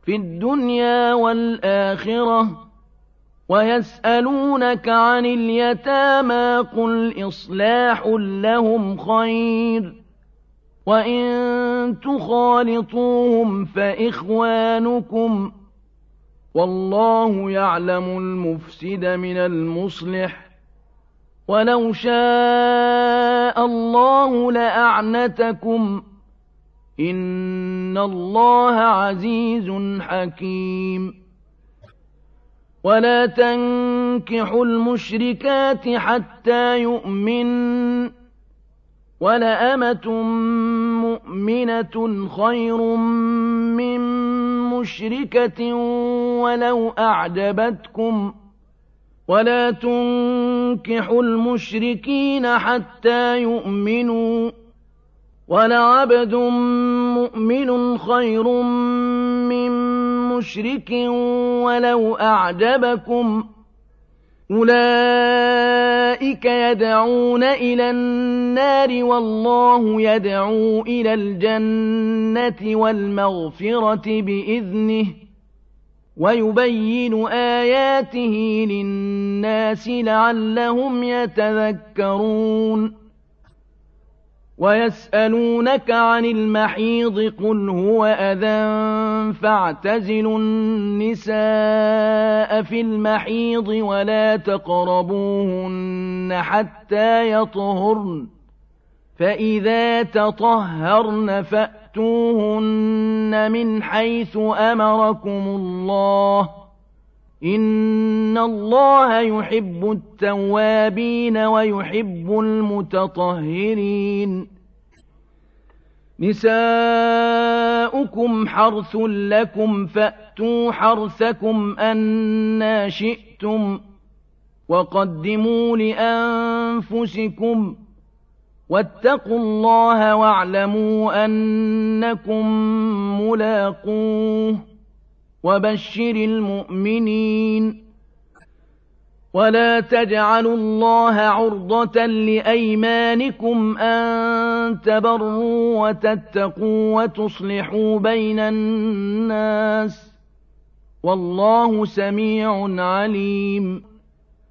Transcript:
في الدنيا والآخرة ويسألونك عن اليتامى قل إصلاح لهم خير وإن تخالطوهم فإخوانكم والله يعلم المفسد من المصلح ولو شاء الله لأعنتكم إن الله عزيز حكيم ولا تنكحوا المشركات حتى يؤمنن ولأمة مؤمنة خير من مشركة ولو أعجبتكم ولا تنكحوا المشركين حتى يؤمنوا ولعبد مؤمن خير من مشرك ولو أعجبكم أولئك يدعون إلى النار والله يدعو إلى الجنة والمغفرة بإذنه ويبين آياته للناس لعلهم يتذكرون ويسألونك عن المحيض قل هو أذى فاعتزلوا النساء في المحيض ولا تقربوهن حتى يطهرن فإذا تطهرن فأتوهن من حيث أمركم الله إن الله يحب التوابين ويحب المتطهرين نساؤكم حرث لكم فأتوا حرثكم أنى شئتم وقدموا لأنفسكم واتقوا الله واعلموا أنكم ملاقوه وبشر المؤمنين ولا تجعلوا الله عرضة لأيمانكم أن تبروا وتتقوا وتصلحوا بين الناس والله سميع عليم